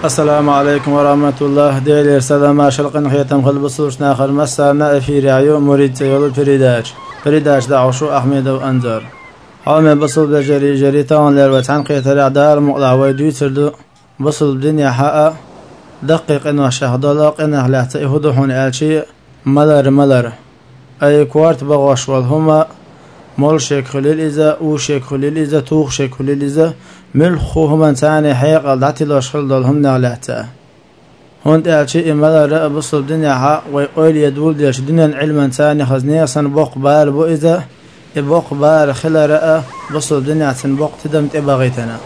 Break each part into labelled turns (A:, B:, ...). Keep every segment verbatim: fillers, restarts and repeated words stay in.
A: السلام عليكم ورحمة الله. دير سلام شلقن خيتم خل بصوش ناخر مسارنا في رعيو مريد سيول فريداج فريداج دعوشو أحمد وأنزر حامي بصل بجري جريتان لروتان قيت الأعدار مقلع ويدو تردو بصل بدنيا حقا دقيق إنه شهدلاق إنه لا تأهدهون ألشي ملر ملر أي كوارت بغاش والهما مول شيك خليل إذا أو شيك خليل إذا توخ شيك خليل إذا ملخو هما تاني حيق الدعتي لاشخل دالهم نعلهتا هون ألشي إمالا رأى بصل بدنيا حق ويقول يدول ديش دنيا علما تاني خزنية سنبوق بار بو إذا إبوق بار خلا رأى بصل بدنيا سنبوق تدمت إباغيتنا.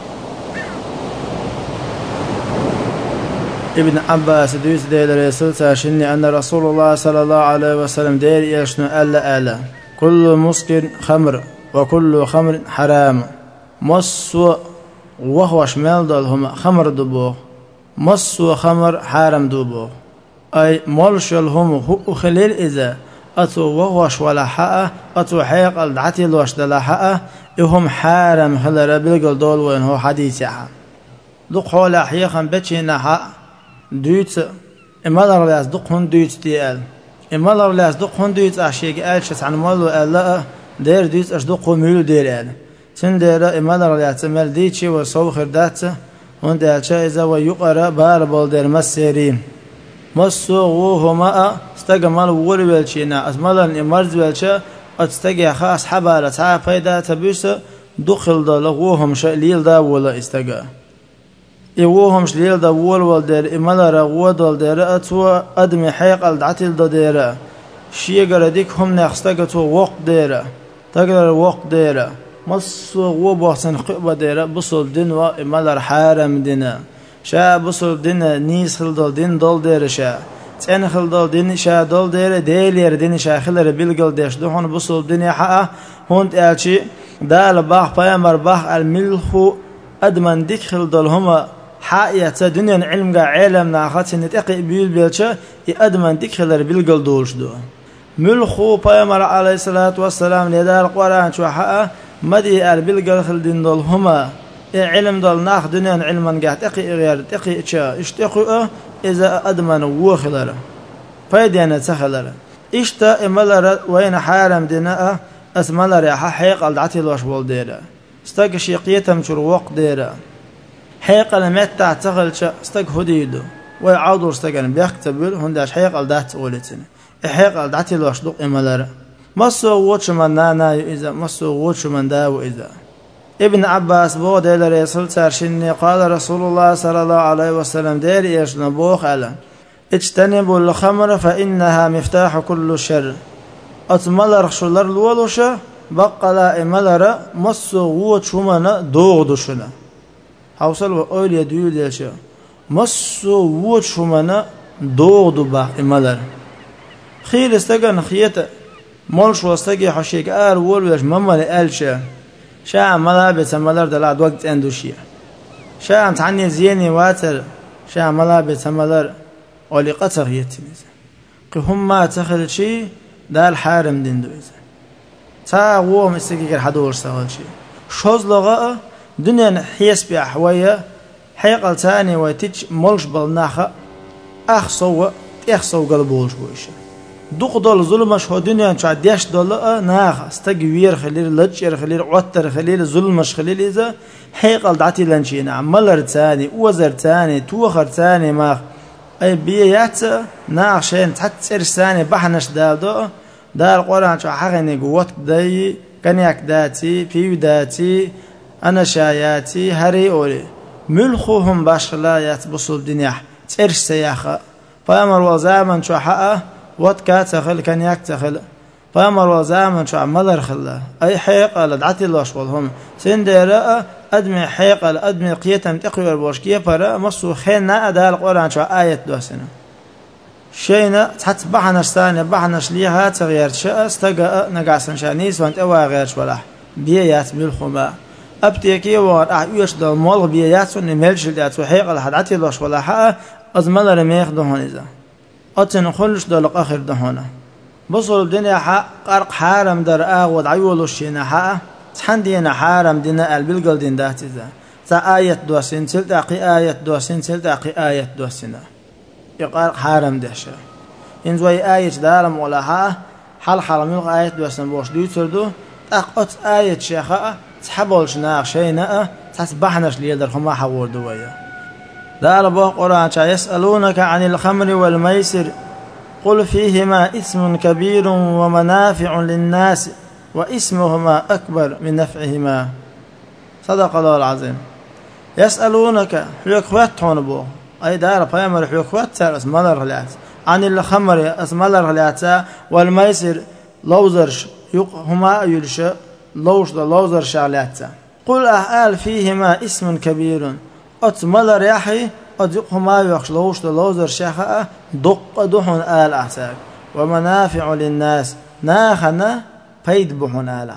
A: ابن عباس دويس دير رسول تاشني أن رسول الله صلى الله عليه وسلم دير يشنو ألا ألا كل مسكر خمر وكل خمر حرام مص وهو شمال دالهم خمر دبوه مص وخمر حرام دبوه أي مالش الهم هو خليل إذا أتو وهوش ولا حقه أتو حيق الدعتي لوش دلا حقه إهم حرام خلال بلقل دول وين هو حديث حق دق حول حيقا بتشينا حق دويت إمالر لاس دقهن دويت ديال إمالر لاس دقهن دويت أشيك ألشت عن مالو ألا دير دويت أش دقه ميلو دير أل تن دير إمالر لاس مال ديتشي وصو خردات هون ديالشا إذا ويقرأ بار بال دير مسيرين مسو وهما استجمال وول بالشينا أزمالن إمارز بالشا أتستجي خاص حبارة تعا فايدة تبيس دخل دا لغوهم شليل دا ولا استجا إيوهم شليل دا وول والدير إمالا رغوة دالدير أتوا أدمي حيق الدعتيل دا دير شيء قرديك هم نخستك تو وقت دير تقدر وقت دير مصو غو بحسن قبة دير بصل دين وإمالا حارم دينا شا بصل دين نيس خل دال دين دال دير شا تين خل دال دين شا دال دير ديلير دين شا خلر بيلقل ديش دهون بصل دين حقا هون تألشي دال باح بايمر باح الملخو أدمن ديك خل دال هما حقيقة دنيا علم قا علم ناخذ نتقي بيل بيلشة يقدم دخل بالقل دولش دو ملخو بيامر عليه الصلاة والسلام لدار القرآن شو حقه مدي بالقل خل دين دول هما علم دول ناخ دنيا علما قا تقي غير تقي شا اشتقوا إذا أدمن وخلره فيدينا تخلره إشتا إملر وين حارم دينا أسملر يا حقيقة الدعتي لوش بول ديره استقشي قيتم شو وقت ديره حيق المتع تغل شا استق هديدو ويعودوا استقن بيكتبل هنداش حيق الدات ولتنا حيق الدات لوش دق إمالر مصو ووتش من نانا إذا مصو ووتش من داو إذا ابن عباس بود إلى رسول ترشني قال رسول الله صلى الله عليه وسلم دير إيش نبوخ على اجتنبوا الخمر فإنها مفتاح كل شر أتملر شلر الولوشة بقى لا إمالر مصو ووتش من دوغدوشنا حوصل وأول يدويل يشا مصو ووش همنا دوغدو با إمالر خيل استقن خيطة مالش واستقي حشيك آر وول ويش ممال آلشا شاع ملابس ملر دلعد وقت اندوشيا شاع تعني زيني واتر شاع ملابس ملر ولي قطر يتميز هم ما تخل شي دال حارم دين دويزا تا ووم استقي كر حدور سوال شي شوز لغاء دنيا حيس بأحوية حيقل تاني ويتج ملش بالناخة أخصو أخصو قلبولش بويش دوق دول ظلمش هو دنيا شو عديش دول ناخة استقوير خليل لجر خليل عطر خليل ظلمش خليل إذا حيقل دعتي لنشينا عملر تاني وزر تاني توخر تاني ماخ أي بيات ناخ شين تحت ثاني بحنش دال دو دار قرآن شو حقني قوت داي كنياك داتي بيو داتي أنا شاياتي هري أولي ملخوهم باشخلايات بصل الدنيا ترش سياخة فأمر وزامن شو حقه واتكا تخل كان يكتخل فأمر وزامن شو عملر خلا أي حيقة لدعتي الأشوالهم سندراء أدمي حيقة لأدمي قيتم تقوي البوشكية فرا مصو خينا أدها القرآن شو آية دوسنا شينا تحت بحنش ثاني بحنش ليها تغير شاء استقى نقاسن شانيس وانت أوا غير شوالح بيات ملخوما أبتيكي وار أحيوش دال مال بيات ونملش دات وحيق الحدعتي لوش ولا حق أزمل رميخ دهون إذا أتن خلش دال آخر دهونه بصل الدنيا حق قرق حارم در آغود عيولوش شينا حق تحندينا حارم دينا البلقل دين دات إذا استا آية دوسين تلتقي آية دوسين تلتقي آية دوسين يقال حرام دهشة إن زوي آية دارم ولا ها حال حرام يلقى آية دوسين بوش دي تردو تقط آية شيخاء تحبولش ناق شيناء تسبحناش ليدرهم ما حول دوية دار بو قرآن يسألونك عن الخمر والميسر قل فيهما اسم كبير ومنافع للناس واسمهما أكبر من نفعهما صدق الله العظيم. يسألونك حيوكوات بو أي دار فيمر حيوكوات اسم الله رلات عن الخمر اسم الله رلات والميسر لوزرش هما يلش لوش لوزر شعلات قل أهال فيهما اسم كبير أتمل رياحي أدقهما يخش لوش لوزر شخاء دق دحن آل أحساك ومنافع للناس ناخنا فيد بحن آله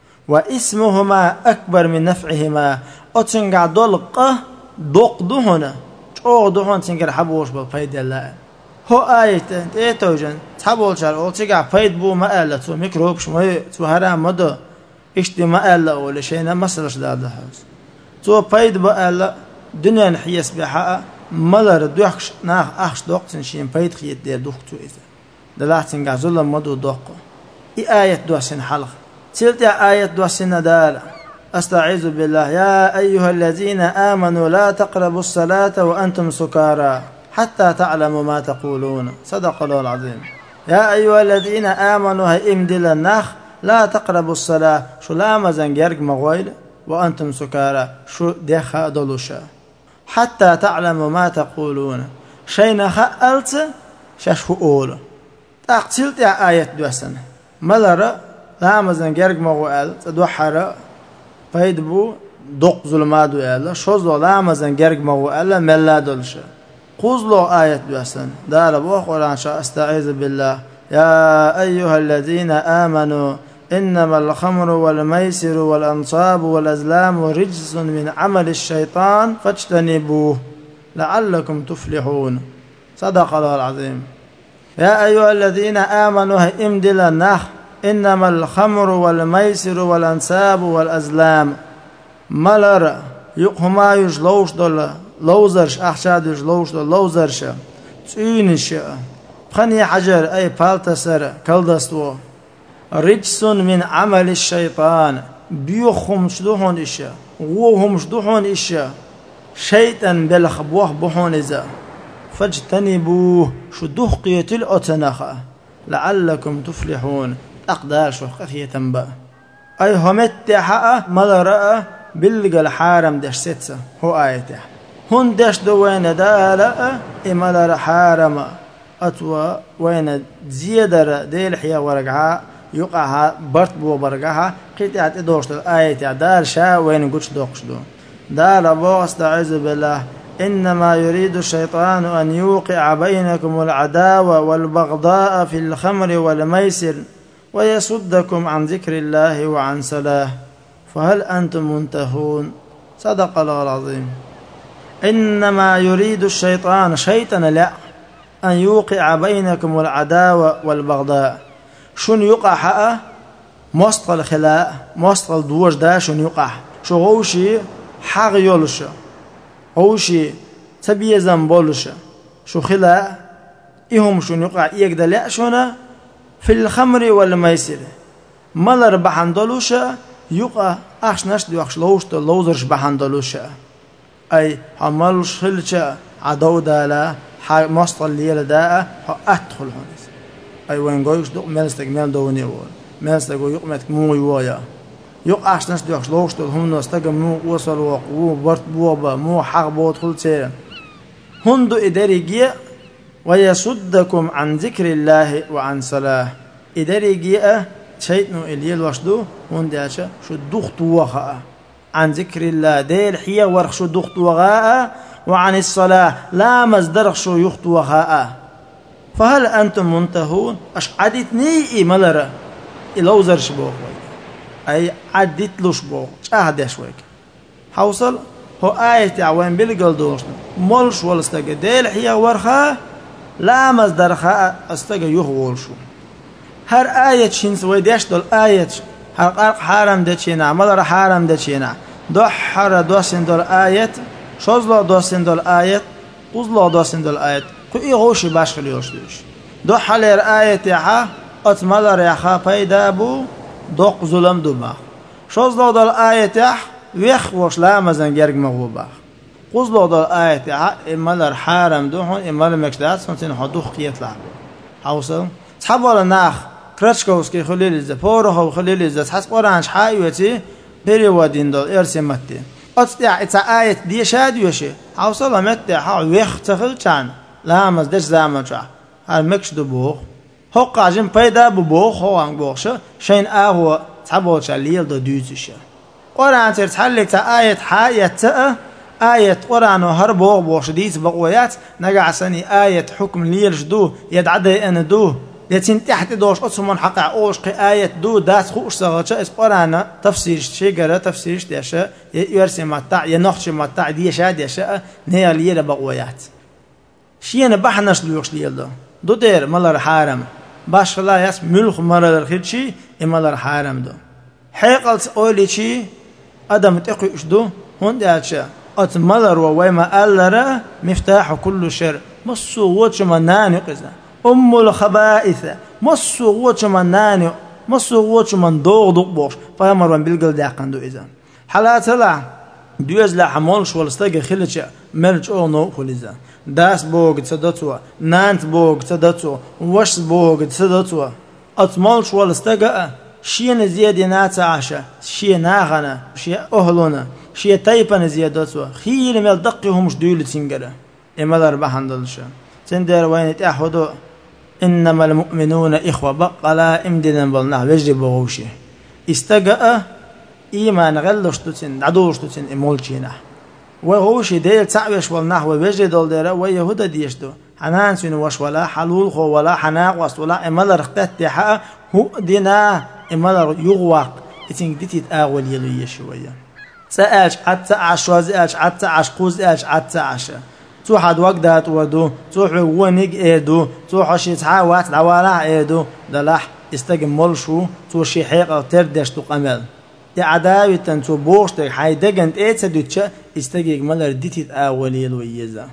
A: واسمهما أكبر من نفعهما أتنقع دلقة دق دحن شو دحن تنقر حبوش بفيد الله هو آية تيتوجن تحبول شار أول تنقع فيد بو ما آله تو ميكروب شمي تو هرام مدو اشتي ما آله ولا شيء مسلش داد الحوز تو فيد بآله دنيا نحيس بحاء ملر دوخش ناخ أخش دوقتن شين فيد خيت دير دوختو إذا دلعتن قازولا مدو دوقو إي آية دوسن حلق تلت آية دوسن دار أستعيذ بالله يا أيها الذين آمنوا لا تقربوا الصلاة وأنتم سكارى حتى تعلموا ما تقولون صدق الله العظيم. يا أيها الذين آمنوا هاي امدل النخ لا تقربوا الصلاة شو لا مزنجرق مغويل وأنتم سكارى شو دخا دلوشا حتى تعلموا ما تقولون شينا خألت شاش أول تقتلت آية دوسن ملر لا مزنجرق مغويل تدوحر فيدبو دق ظلمات ويلا شوزلو لا مزنجرق مغويل ملا دلشا قوزلو آية دوسن دار بو قرآن شاء استعيذ بالله يا أيها الذين آمنوا إنما الخمر والميسر والأنصاب والأزلام رجس من عمل الشيطان فاجتنبوه لعلكم تفلحون صدق الله العظيم. يا أيها الذين آمنوا امدل النخ إنما الخمر والميسر والأنصاب والأزلام ملر يقهما يجلوش دول لوزرش أحشاد يجلوش دول لوزرش تسينش خني حجر أي بالتسر كالدستو رجس من عمل الشيطان بيوخم شدوحون إشا وهم شدوحون إشا شيطان بلخبوه بحون إذا فاجتنبوه شدوح قيتل أتنخا لعلكم تفلحون أقدار شو خفية تنبأ أي همتحا ملرأ بلغ الحارم دش ستة هو آيته هن دش دوين دالا إملر حارم أتوا وين زيادة ديل حيا ورقها يقعها برت بو برقها قيتي دوشت الآية دار شا وين قلش دوقش دو دار أبو استعيذ بالله إنما يريد الشيطان أن يوقع بينكم العداوة والبغضاء في الخمر والميسر ويصدكم عن ذكر الله وعن صلاة فهل أنتم منتهون صدق الله العظيم. إنما يريد الشيطان شيطان لا أن يوقع بينكم العداوة والبغضاء شون يقع حقا مستقل خلاء مستقل دوش دا شون يقع شو غوشي حق يولش غوشي تبي زنبولش شو خلاء إهم شون يقع يقدر لا شونا في الخمر والميسر ملر بحندلوش يقع أخش نشد وأخش لوش لوزرش بحندلوش أي حملش خلش عدو دالا مستقل ليلة دا أدخل هون أي وين جويش دق ملستك مل دوني وول ملستك ويقمتك مو يوايا يقعش ناس دوخش لوش هم نستجم مو وصل وقو برت بوابا مو حق بود خل سير هندو إداريجية ويصدكم عن ذكر الله وعن صلاة إداريجية شيء نو إليل وشدو هنداشة شو دخت وغاء عن ذكر الله ديل حيا ورخ شو دخت وغاء وعن الصلاة لا مصدر شو يخت وغاء فهل أنتم منتهون أش عدتني ملرا إلوزر شبوك أي عدت لوش بوك أهدى شويك حوصل هو آية عوين بالقل دوشنا مولش والستاق ديل حيا ورخا لا مصدر خاء استاق يخولشو هر آية شين سوي ديش دول آية هر قرق حارم دچينا ملرا حارم دچينا دحر دوسين دول آية شوزلا دوسين دول آية قزلا دوسين دول آية كوي غوشي باش خليوش دوش دحر آية يحا أتملر يحا پیدا بو دوق ظلم دو باخ شوزلا دول آية يح ويخ وش لا مزن جرق مغو باخ قزلا دول آية يحا إمالر حارم دو هون إمالر مكشدات سنتين حدوخ قيت لعبو حوصل تحبولا ناخ كراتشكوسكي خليليزا بورو خليليزا تحس قرانش حايوتي بريودين دول إرسمتي أتستع إتا آية دي شاد يوشي حوصل متى حاو ويخ تخل كان لا مز دش زمان شا هل مكش دو بوخ هو قاجم پیدا ببوخ هو عن بوخشة شين آهو تحبولا شاليل دو دوزشة قران ترتحلك تا آية حاية تا آية قرآن وهر بوغ بوغش ديت بقويات نقع سني آية حكم ليلش دو يدعدي أن دو لتين تحت دوش أصمون حقع أوش قي آية دو دات خوش سغتشا إس قرآن تفسير شيء تفسير ديشا يرسي متاع ينخش متاع ديشا ديشا نيا ليلة بقويات شيء بحنش ليوش ليل دو دو دير ملر حارم باش لا يس ملخ مرر الخيرشي ملر حارم دو حيقلت أولي شي أدم تقيش دو هون دياتشا أتملر وويما ألرا مفتاح كل شر مصو وجه ناني قزا أم الخبائث مصو وجه ناني مصو وجه من دوغ دوغ بوش فيمر من بالقل داقن دو إذا حالات لا دوز لا حمولش والستاق خلتش مرج أو نو خلزا داس بوغ تصدتوا نانت بوغ تصدتوا وش بوغ تصدتوا أتملش والستاق شيء زيادة ناتا عشا شيء ناغنا شيء أهلنا شيء تايبا زيادة خير مال دقهم مش دول تنجرة إما الأربعة هندلشة تندر وين تأخذوا إنما المؤمنون إخوة بقلا إمدنا بالله وجري بغوشي استجاء إيمان غلش تتن عدوش تتن إمولشينا وغوشي ديل تعبش والنحو وجري دول ديرا ويهودا ديشتو حنان سين وش ولا حلول خو ولا حناق ولا إما الرقتات تحا هو دينا إما يغوق إتنجدتي تأول يلوي شوية سألش حتى عشواز ألش حتى عشقوز ألش حتى عشا تو حد وقدات ودو تو حوونيق إيدو تو حشي تعاوات العوالع إيدو دلح استجم ملشو تو شي حيقة تردش تو قمل تعداوي تنتو بوشتك حيدقنت إيه تدوتشا استجيق ملر ديتي تأول يلوي يزا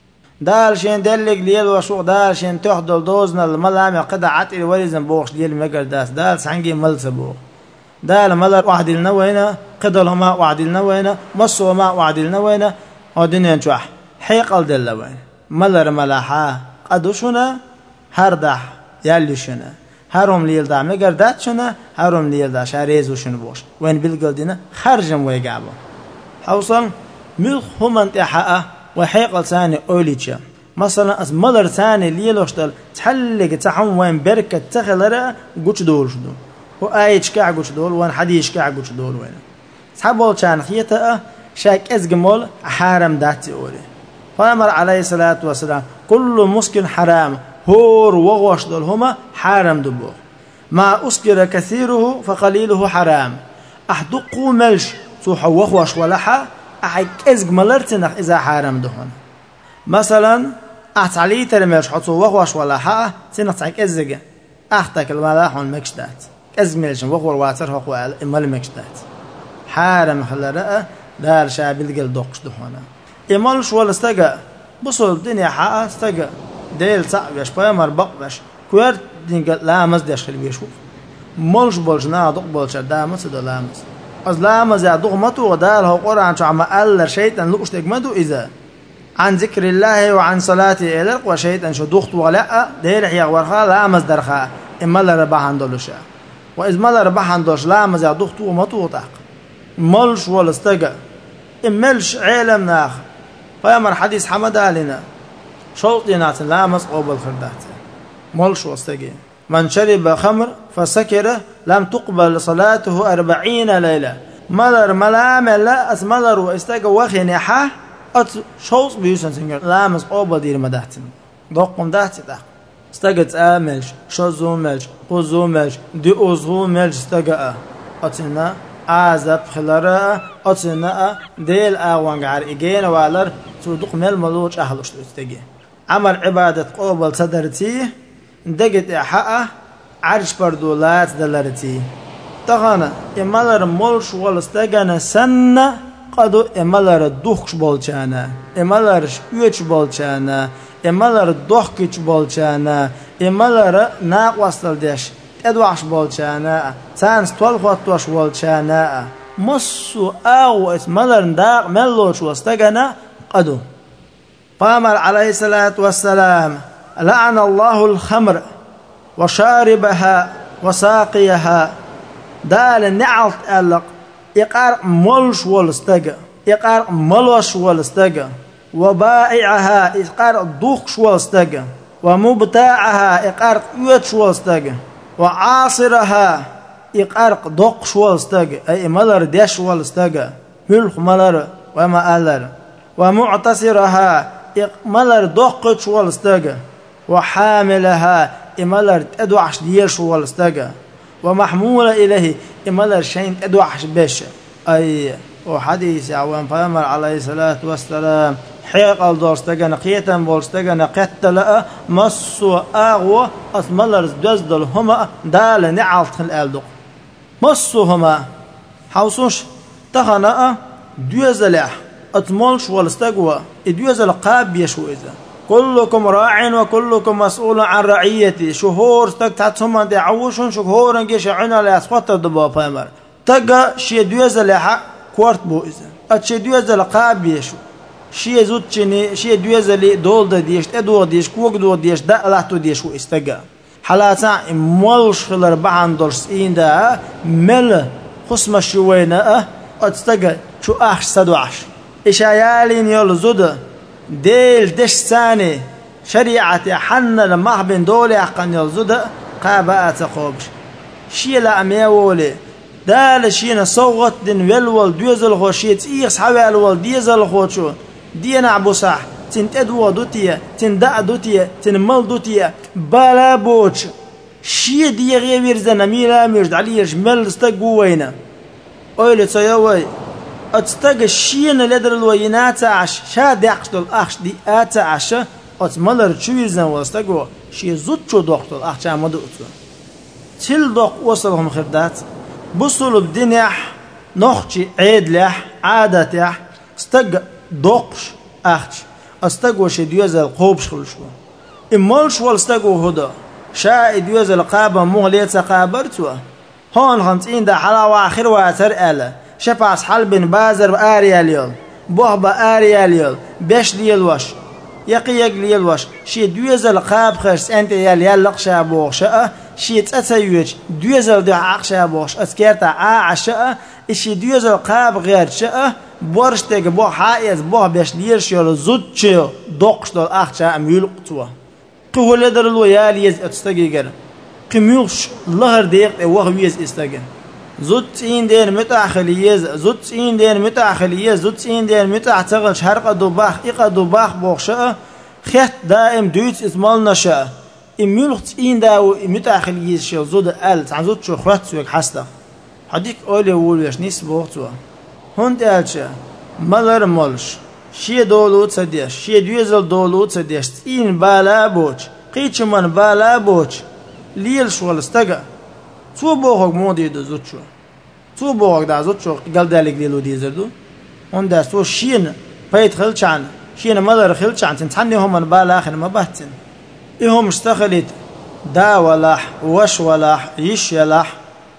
A: دالشين دلق ليل وشوق دالشين تحضل دوزنا الملام قد عت الوليزن بوش ليل مقر داس دال سعنجي ملس بوخ دال ملر واحد النوينا قدل ما واحد النوينا مصو ما واحد النوينا ودنيا نشوح حيقل دلوين ملر ملاحا قدوشنا هردح يالشنا هرم ليل دا مقر داتشنا هرم ليل دا شاريزو شن بوش وين بالقلدنا خرجم ويقابو حوصل ملخ هم انتحاء وحيقل ثاني أوليتشا مثلا أس مدر ثاني ليلوشتل تحلق تحم وين بركة تخلرا قوش دول شدو وآيش كاع قوش دول وان حديش كاع قوش دول وين تحبول كان خيطة شاك أزجمول حرام داتي أولي فأمر عليه الصلاة والسلام كل مسكن حرام هور وغوش دول هما حرام دبو ما أسكر كثيره فقليله حرام أحدقوا ملش سوح وغوش ولحا أحيك إزج ملرتنخ إذا حرام دهون مثلا أحتعلي ترميش حطو وغوش ولحا تنخ تحيك إزج أحتك الملاحون مكشدات إزج ملشن وغور واتر هو إما المكشدات حرام خلرا دار شعب القل دوقش دهونا إمالش ولا استجا بصل الدنيا حقا استجا ديل صعب يش بيمر بقبش كوير دينجل لا مزدش خلي بيشوف مالش بولش نادق بولش دامس ده لامس از لامس يا دغمته ودار هو قرآن شو عم قال شيطان لقش تجمده إذا عن ذكر الله وعن صلاته إلك وشيطان شو دخت ولا ديل حيا ورخا لامس درخا إما لا ربح عندلوشا وإذ ما لا ربح عندوش لامس يا دخت ومطو تاق مالش ولا استجا إملش علم ناخ فيامر حديث حمد علينا شرطينات لامس قبل خردات مالش واستجي من شرب خمر فسكر لم تقبل صلاته أربعين ليلة ملر ملام لا أسملر واستجى وخي حا أت شوص بيوسن سنجر لامس قبل دير مدهتن دقم دهت ده استجت آملش شزو ملش قزو ملش دي أزغو ملش استجى أتنا عذاب خلرا أتنا ديل أوان عار إجينا والر صدق مل ملوش أهلش تستجي عمل عبادة قبل صدرتي دقت حقه عرش بردولات دلرتي تغانا إمالر مولش والستغانا سنة قدو إمالر دوخش بولشانا إمالر شويتش بولشانا إمالر دوخكش بولشانا إمالر ناق وصل ديش تدوحش بولشانا تانس تولخواتوش بولشانا مصو آغو إسمالر نداق ملوش والستغانا قدو. قامر عليه الصلاة والسلام لعن الله الخمر وشاربها وساقيها دال نعلت ألق إقار ملش والستجا إقار ملوش والستجا وبائعها إقار دوخش والستجا ومبتاعها إقار يوتش والستجا وعاصرها إقار دوخش والستجا أي ملر ديش والستجا ملخ ملر وما ألر ومعتصرها ملر دوخش والستجا وحاملها إمالر تدوعش ديش والستجا ومحمولة إليه إمالر شين تدوعش بيش أي وحديث عوام فامر عليه الصلاة والسلام حيق الدورستجا نقيتا بولستجا نقتل مصو أغوى أثمالر دوزدل هما دال نعلت الألدق مصو هما حوصوش تخنا دوزلح أتمولش والستجوا دوزل قاب يشو إذا كلكم راع وكلكم مسؤول عن رعيتي شهور تكتاتهم عند عوشون شهور نجيش عنا لأسقط الضباب فامر تجا شيء دوزة لحق كوارت بو إذا أتشي دوزة لقاب يشو شيء زود شني شيء دوزة لي دول ده ديش تدور ديش كوك دور ديش ده لحتو ديش واستجا حالاتا مولش خلر بعن درس إن ده مل خصم شوينا أتستجا شو أخش سدوعش إشايالين يل زود ديل دش ثاني شريعة حنا لما بين دولة عقن يلزد قابات خوبش شي لا أميولي دال شينا صوغت دين ولول دوزل خوشيت إيخس حوال ول ديزل خوشو دين عبو صح تن تدوى دوتيا تن دع دوتيا تن مل دوتيا بالا بوش شي دي غير زنا ميلا ميرد عليش مل استقوينا أولي تسيوي أتستجى الشين لدر الوينات عش شاد يقتل أخش دي آت عش أتملر شويزن واستجوا شي زود شو دكتور أخش عمود أتوا تل دق وصلهم خردات بصلوا الدنيا نخشي عيد لح عادة يح استجى دقش أخش استجوا شي ديوز القوبش خلشوا إمالش واستجوا هدا شاء ديوز القابة مغليت قابرتوا هون خمسين ده حلاوة آخر واتر آله شفاس حل بن بازر آريال يل بوه بآريال يل بيش ليل وش يقيق ليل وش شي دوزل قاب خرس انت يل يلق شابوغ شاء شي تأتيوش دوزل دي عق شابوغ اسكيرتا عاشاء شي دوزل قاب غير شاء بورشتك بوه حائز بوه بيش ليل شيل زود شيل دوقش دول اخ شاء ميلق توا قهو لدر الويال يز اتستقيقر قميوش لهر ديق وغويز استقن زوت إن دين متأخليز زوت إن دين متأخليز زوت إن دين متأعتقل شرق دوباخ إق دوباخ بوخشاء خيط دائم دوت إسمال نشاء إميلخت إن داو متأخليز شيل زود ألت عن زوت شو خرات سوك حستا حديك أولي ووليش نيس بوغتوا هند ألشا ملر ملش شي دولوت سديش شي دوزل دولوت سديش إن بالا بوش قيتش من بالا بوش ليل شوال استقا تو بوغ مودي دو زوتشو تو بوغ دا زوتشو قال دالك ليلو ديزردو اون دا سو شين بيت خلچان شين مدر خلچان تنتحني هم بالا اخر ما بهتن ايهم اشتغلت دا ولاح وش ولاح يش يلاح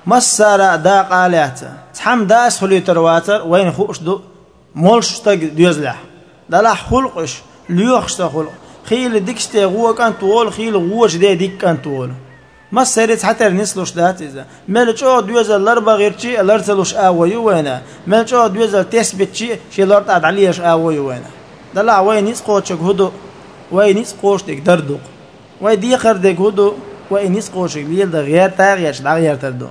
A: مسارة دا قالات تحم داس خليتر واتر وين خوش دو مولش تق ديزلح دا لاح خلقش ليوخش تخلق خيل ديكشتي غوا كان طول خيل غوش دي ديك كان طول ما سيرت حتى نسلوش دات إذا ملتشوا دوزل الأربع غير شيء لرتلوش آوي وينا ملتشوا دوزل تثبت شيء شيء لرت عد عليش آوي وينا دلع وين يسقوش هدو وين يسقوش دك دردق وين ديخر دك هدو وين يسقوش ليل ده غير تغيرش ده غير تردو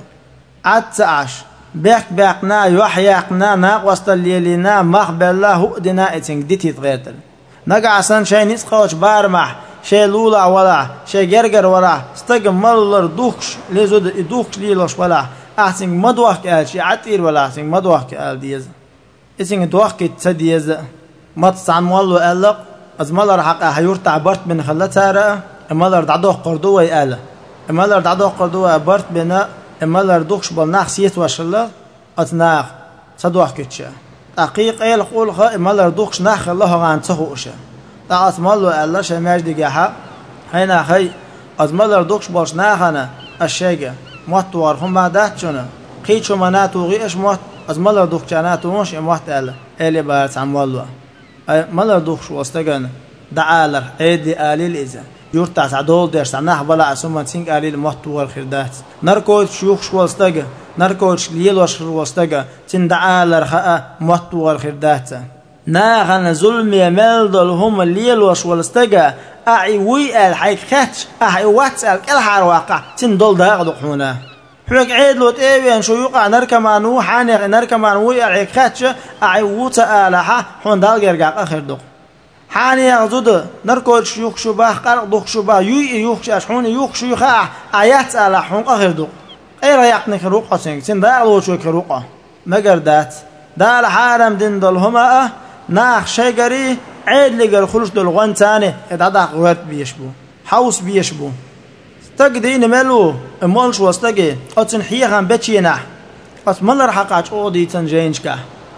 A: عد عش بيك بيقنا يحيقنا ناقوست الليلنا مخبر الله هؤدنا اتنك دي تتغيرتل نقع سن شيء نسقوش بارمح شيء لولا ولا شيء جرجر ولا استجم ملر دوخش لزود دوخش ليلوش ولا أحسن مدوخ كأل شيء عتير ولا أحسن مدوخ كأل ديز إسنج دوخ كتسديز ما تصعن مولو ألق از ملر حق هيور تعبرت من خلتها رأ ملر تعدوه قردوه يأله ملر تعدوه قردوه برت بنا إما لردوخش بالناخ سيت واشلا أتناخ صدوح كتشا دقيق إيل قولها إما لردوخش ناخ الله عن تخوشا تعط مالو الله شماج دقاحا هنا خي أتما لردوخش بالش ناخنا الشيء موتوار هم بعدات شنا قيتشو مناتو غيش موت أتما لردوخش جاناتو مش موت الله إلي بارت عم والله ما لردوخش واستجنا دعالر أيدي آليل إذا يورتا تعدول ديش ناح بلا عسوما تينك آليل موتوار خيردات نركوت شيوخش واستجا نركوش ليل وشر واستجا تين دعالر خاء موتوار خيردات ناخن ظلم يمل دول هم الليل وش واستجا أعي ويال حيكاتش أعي واتسال كل حار واقع تين دول داغدق هنا حلق عيد لوت ايوان شو يوقع نركما نو حانيق نركما نو يال حيكاتش أعي وتا آلحا حون دال يرجع آخر دق حانيق زود نركوش يوخ شو باه قرق دق شو باه يوي يوخ شاش حون يوخ شو يخاع آيات آلح حون آخر دق أي رياقني خروقة سنك تين داغلو شو خروقة مقردات دال حارم دين دول هما ناخ شجري عيد لقى الخلوش دول غن تاني اتعدق غوات بيشبو حوس بيشبو تقدين ملو مالش واستقي اتن حيخان بتشينا اتمنى رحقاش اودي تنجينشكا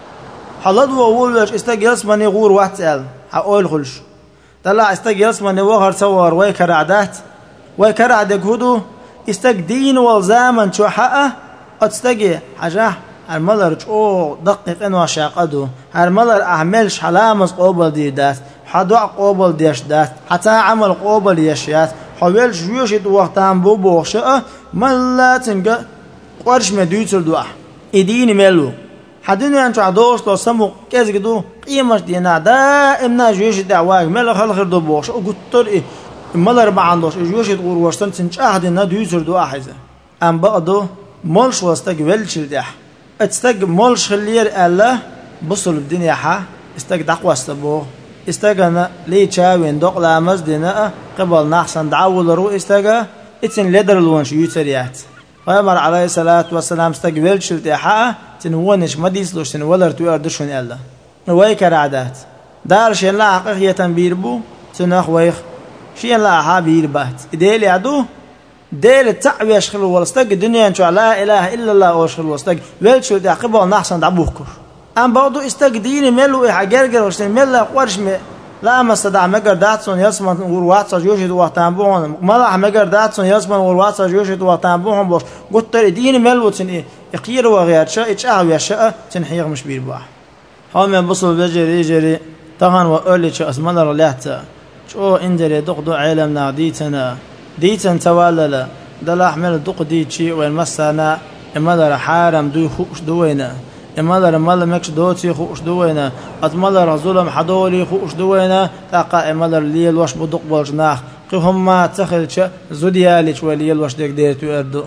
A: حلد وولش استقيلس مني غور واتسال حقول خلش طلع استقيلس مني وغر صور ويكرعدات ويكرعدك هدو استقدين والزامن شو حقه اتستقي حاجه هالملر أو دقيق إنه شاقدو هالملر أعملش حلامس قبل ديدات حدوع قبل ديش دات حتى عمل قبل يشيات حوالش يوشد وقتان بو بوخشة ملا تنقى قرش مدويتر دوا إديني ملو حدينو أنتو عدوش لو سمو كيزك دو قيمش دينا دائمنا جيوشد دعواك ملا خلخر دو بوخشة وقتر إيه ملر بعندوش جيوشد غروشتن تنشاه دينا دويتر دوا حيزة أم بقدو ملش وستاق ولشل ديح استق مولش خلير الله بصل الدنيا حا استق دقوا استبو استقنا لي تشاوين دق لامز دينا قبل نحسن دعول رو استقا اتن لدر الونش يوتريات ويمر عليه الصلاة والسلام استقبل شلت حا تنونش مديس لوش تنولر توردشون الله ويكر عادات دار شين لا حقيقية تنبير بو تنخ ويخ شين لا حابير بات ديل يعدو ديل التعب يشخل والستق الدنيا انشو لا اله الا الله وشخل والستق ويلشو دي قبل نحسن دعبوكر ام برضو استق ديني ملو اي حجرجر وشتن ملا قرش مي لا ما استدع مجر داتسون يسمن وروات جوشد وقتان بوهم ملا مجر داتسون يسمن وروات جوشد وقتان بوهم بوش قلت ديني ملو تن ايه يقير وغير شاء اتشاه ويشاء تنحيغ مش بيرباح هم بصل بجري جري طغن وقولي شو اسمنا رليحتا شو اندري دقدو عالمنا ديتنا ديتن تواللا دل احمل دق ديتشي والمسانا اما در حارم دوي خوش دوينا اما در مال مكش دوتي خوش دوينا اتمال ظلم حدولي خوش دوينا تاقا اما در ليل وش بدق بالجناح قهم ما تخلش زودياليش وليل وش ديك ديرتو اردو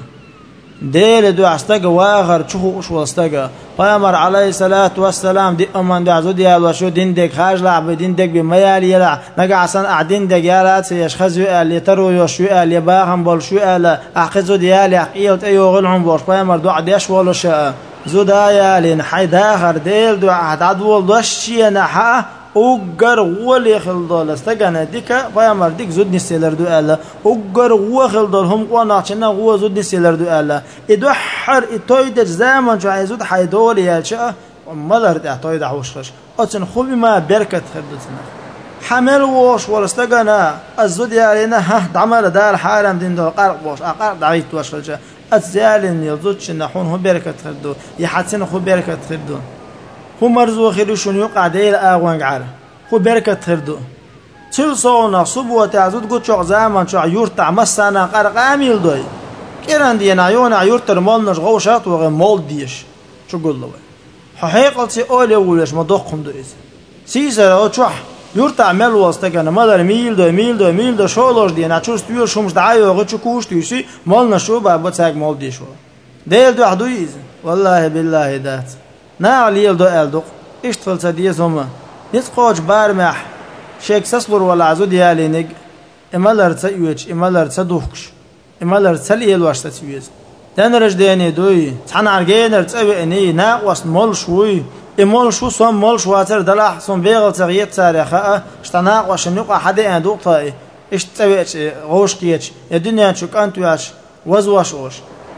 A: ديل دو عستق واغر تشوخ واستق پیامبر علیه الصلاة والسلام دي امان دو زوديال وشو دين ديك خارج لعب دين ديك بميالي يلع نجا عسن اعدين ديك يالات يشخزو ال يترو يشو ال يباهم بول شو ال اخذو ديال عقيل ايو غلهم بوش پیامبر دو عديش ولش زودايا لين حيد اخر ديل دو عدد ول دشي نحا اوغر ولي خلدول استغنا ديكا پیامبر ديك زود نسيلر دو ال اوغر و خلدول هم قناچنا و زود نسيلر دو ال ادو حر اتويد زمان جو عايزود حيدول يالشا مالر ده تويد حوشخش اتن خوبي ما بركت خدتنا حمل وش ورستغنا الزود يالنا ها دعمل دار حارم دين دو قرق بوش اقر دعيت وشخش اتزالن يزودش نحون هو بركت خدو يحسن خو بركت خدو هو مرزو خيرشون يقع ديل اغوان عار خو بركه تردو تل صونا صبوه تعزود قد شو زمان شو يورت عمسنا قرقاميل دوي كيران دينا عيون عيورت المالنش غوشات وغي مال ديش شو قول له حقيقتي اولي ولش ما دقهم دويز سيسر او شو يورت عمل واستغنا مالر ميل دو ميل دو ميل دو شولور دينا چوس تيور شومش دعايو غچ کوش تيسي مالنا شو بابا تاج مال ديشو ديل دو حدويز والله بالله دات نا عليل دو ألدق اشتغل سديس هما نسقاج بارمح شيك سسلور ولا عزود يالي نج إمالر تسيوش إمالر تسدوخش إمالر تسليل واش تسيوز تنرج ديني دوي تحن عرجينر تسوي إني ناقص مال شوي إمال شو صم مال شواتر دلح صم بيغل تغيير تاريخه اشتناق واش نقع حدا عندو طاي اش تسوي غوش كيتش الدنيا شو كانت واش وزواش وش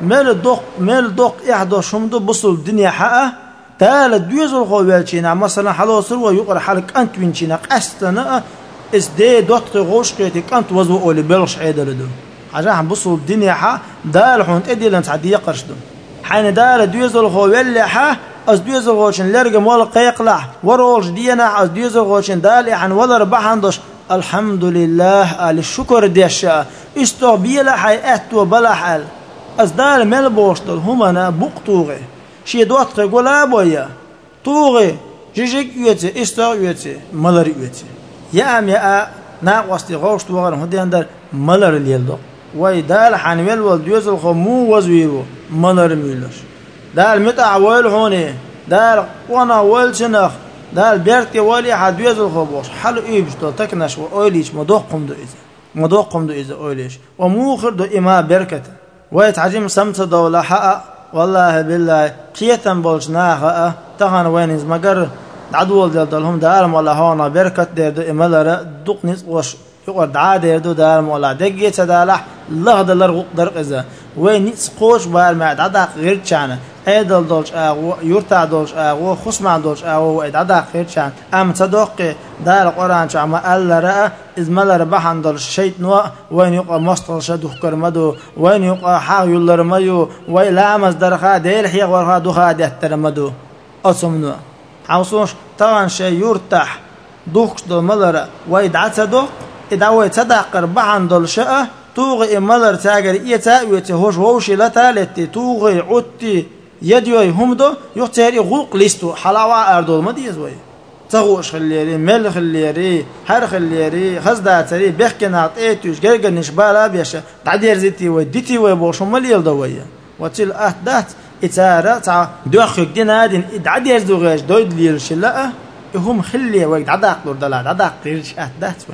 A: مال دوق مال دوق إحدى شمدو بصل الدنيا حقه تالا دوزل خوالشينا مثلا حلو سروا يقرأ حالك أنت وينشينا قستنا إس دي دوت غوش قيتك أنت وزو أولي بلش عيدل دو حاجة عم بصل الدنيا حق دال حون تأدي لان تعدي يقرش دو حين دال دوزل خوال حق أز دوزل غوشن لرجع مال قيقلع ورولش دينا أز دوزل غوشن دال عن ولا ربح عندش الحمد لله على الشكر ديشا استوبيلا حيات وبلا حال از دال مل بوشتل همنا بوقتوغي شي دوت قولا بويا توغي جيجيك يوتي استو يوتي ملر يوتي يا ام يا نا واستي غوشت وغر هدي اندر ملر ليلدو واي دال حنويل ول دوزل خمو وزويرو ملر ميلش دال متع ويل هوني دال وانا ويل شنخ دال بيرتي ولي حدوز الخبوش حلو إيه بشتو تكنش وأوليش مدوقهم دو إذا مدوقهم دو إذا أوليش وموخر دو إما بركة ويتعجم سمت دولة حقا والله بالله قيتا بولشناها تهان وينز مقر عدول دل دلهم دارم والله هونا بركة دير دو إما لرا دوق نسقوش يقول دعا دير دو دارم والله دقيت دالح الله دلر غق درق إذا وين نسقوش بارمع دعا غير تشانا أيدل دولش أغو يرتع دولش أغو خصمع دولش أغو إدعاء خير شان أم تصدق دار القرآن شو عم ألا رأى إذ ملا ربحان دولش شيء نوع وين يقع مستل شدوه كرمدو وين يقع حاو يلرميو وين لامس درخا ديل حيق ورخا دوخا ديهترمدو أصم نوع حوصوش طبعا شيء يرتح دوخش دول ملا وإدعاء تصدق إدعاء تصدق ربحان دولش توغي ملا تاجر إيتاويتي هوش هوشي لتالتي توغي عدتي يديوي هم دو يختاري غوق ليستو حلاوة أردول ما ديزوي تغوش خليري مل خليري هر خليري خزدات سري بيحكنات ايتوش جرجن نشبالا بيشا تعدير زيتي وديتي ويبوشو مليل دوية وتل أهدات إتارة تع دوخك دينادين إدعدير زوغاش دويد ليل شلاء هم خلي ويد عداق دور دلاد عداق قيرش أهدات وين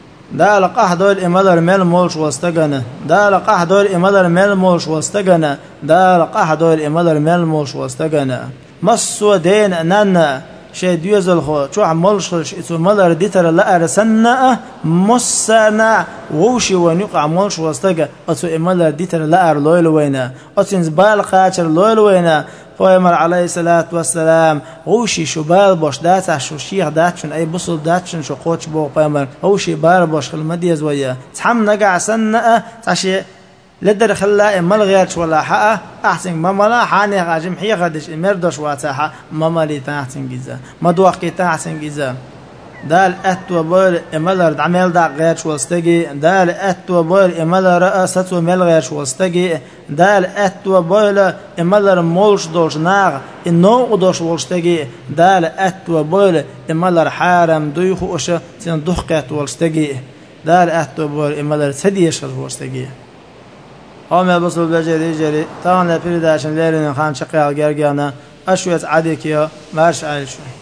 A: دا لقاه دول إمالر ميل مولش واستغنى دا لقاه دول إمالر ميل مولش واستغنى دا لقاه دول إمالر ميل مولش واستغنى مسو دين نانا شي ديوزل خو شو عمولش اسو مالر ديتر لا ارسنا مسنا ووشي ونقع مولش واستغى اسو إمالر ديتر لا ار لويل وينا اسنز بال قاچر لويل وينا فايمر عليه الصلاة والسلام وشي شبال باش دات شو شيخ داتشن أي بصل داتشن شو قوتش بو فايمر وشي بار باش المديز ويا تحم نقع سنة تعشي لدر خلا مال غيرش ولا حقه أحسن ماما حاني غاجم حي غدش مردش واتاحة ماما لي تحسن جزا مدوقي تحسن جزا دال أتوا بول إمالر دعمل دع غيرش واستجي دال أتوا بول إمالر رأسته مل غيرش واستجي دال أتوا بول إمالر مولش دوش ناغ إنه دوش واستجي دال أتوا بول إمالر حرم دويخ وش تين دخقت واستجي دال أتوا بول إمالر سديش واستجي هم بصل بجري جري طبعا لبيرداشن ليرين خان شقيال جرجانا أشوية عادي كيا مارش عايشون